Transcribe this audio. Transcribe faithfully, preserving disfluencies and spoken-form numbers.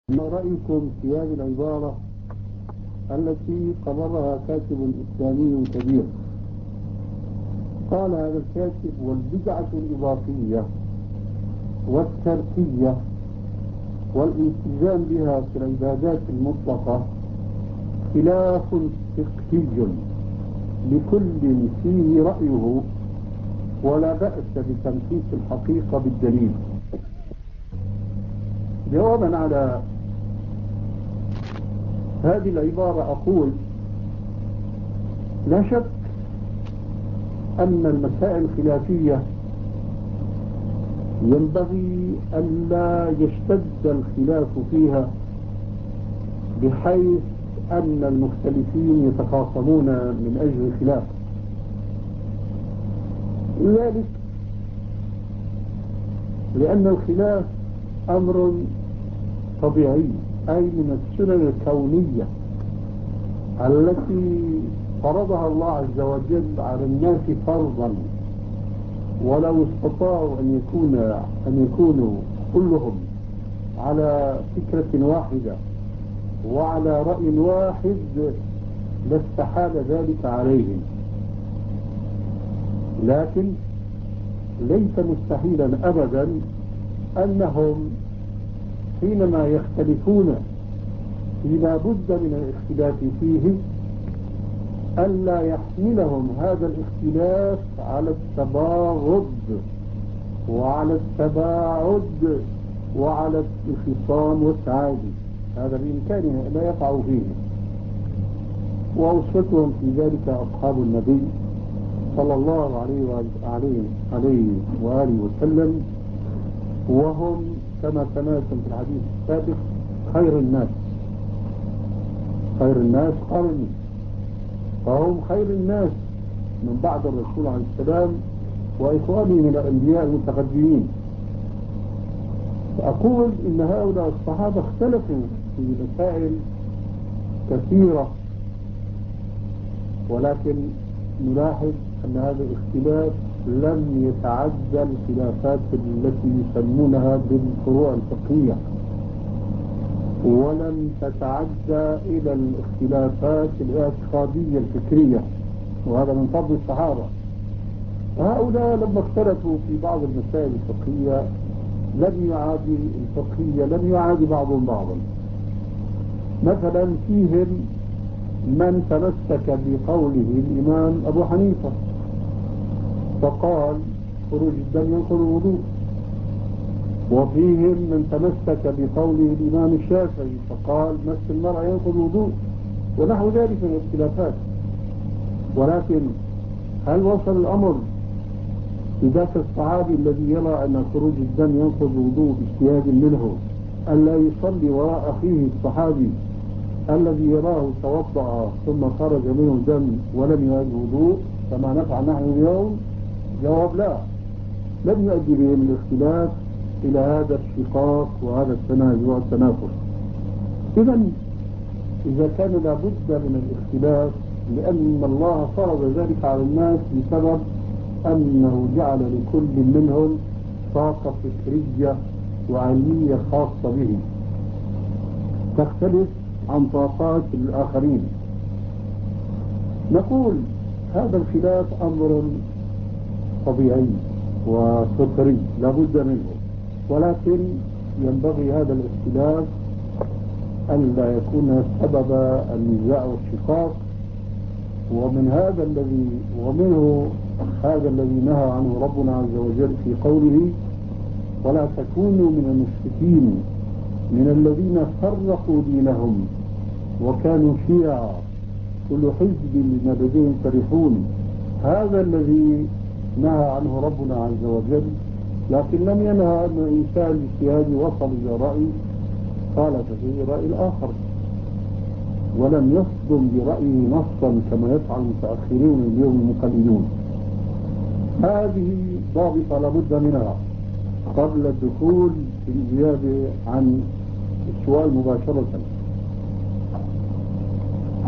ما رأيكم في هذه العبارة التي قررها كاتب إسلامي كبير؟ قال هذا الكاتب: والبدعة الإضافية والتركية والالتزام بها في العبادات المطلقة خلاف فقهي لكل فيه رأيه، ولا بأس بتنفيذ الحقيقة بالدليل. جوابا على هذه العبارة أقول: لا شك أن المسائل الخلافية ينبغي ألا يشتد الخلاف فيها بحيث أن المختلفين يتخاصمون من أجل الخلاف. ذلك لأن الخلاف أمر طبيعي، أي من السنن الكونية التي فرضها الله عز وجل على الناس فرضا، ولو استطاعوا أن يكون أن يكونوا كلهم على فكرة واحدة وعلى رأي واحد لاستحال ذلك عليهم، لكن ليس مستحيلا أبدا أنهم حينما يختلفون فيما بد من الاختلاف فيه ألا يحملهم هذا الاختلاف على التباغض وعلى التباعد وعلى الخصام والتعادي. هذا بإمكانهم لا يقعوا فيه، وأسوتهم في ذلك أصحاب النبي صلى الله عليه وآله عليه وآله وسلم، وهم كما سمعتم في الحديث السابق خير الناس خير الناس قرني، فهم خير الناس من بعد الرسول عليه السلام وإخوانه من الأنبياء المتقدمين. فأقول إن هؤلاء الصحابة اختلفوا في مسائل كثيرة، ولكن نلاحظ أن هذا الاختلاف لم يتعدى الخلافات التي يسمونها بالفروع الفقهية، ولم تتعدى إلى الاختلافات الاعتقادية الفكرية، وهذا من فضل الصحابة. هؤلاء لما اختلفوا في بعض المسائل الفقهية لم يعادي الفقهية لم يعادي بعضهم بعضا. مثلا فيهم من تمسك بقوله الإمام أبو حنيفة فقال خروج الدم ينقض الوضوء، وفيهم من تمسك بقوله الإمام الشافعي فقال مس المرأة ينقض الوضوء، ونحو ذلك من الاختلافات. ولكن هل وصل الأمر لذاك الصحابي الذي يرى أن خروج الدم ينقض الوضوء باجتهاد منه ألا يصلي وراء أخيه الصحابي الذي يراه توضأ ثم خرج منه دم ولم يؤدي وضوء كما نفعل نحن اليوم؟ جواب لا، لم يؤدي بهم الاختلاف إلى هذا الشقاق وهذا التنازع والتنافس. إذا إذا كان لابد من الاختلاف لأن الله فرض ذلك على الناس بسبب أنه جعل لكل منهم طاقة فكرية وعلمية خاصة به تختلف عن طاقات الآخرين، نقول هذا الخلاف أمر طبيعي وفطري لا بد منه، ولكن ينبغي هذا الاختلاف ألا يكون سبب النزاع والشقاق. ومن هذا الذي ومنه هذا الذي نهى عنه ربنا عز وجل في قوله: ولا تكونوا من المشركين من الذين فرقوا دينهم وكانوا شيعا كل حزب بما لديهم فرحون. هذا الذي نهى عنه ربنا عز وجل، لكن لم ينهى أن الإنسان باجتهاده وصل إلى رأي خالف فيه رأي الآخر، ولم يصدم برأيه نصا كما يفعل المتأخرون اليوم المقلدون. هذه ضابطة لابد منها قبل الدخول في الإجابة عن السؤال مباشرة.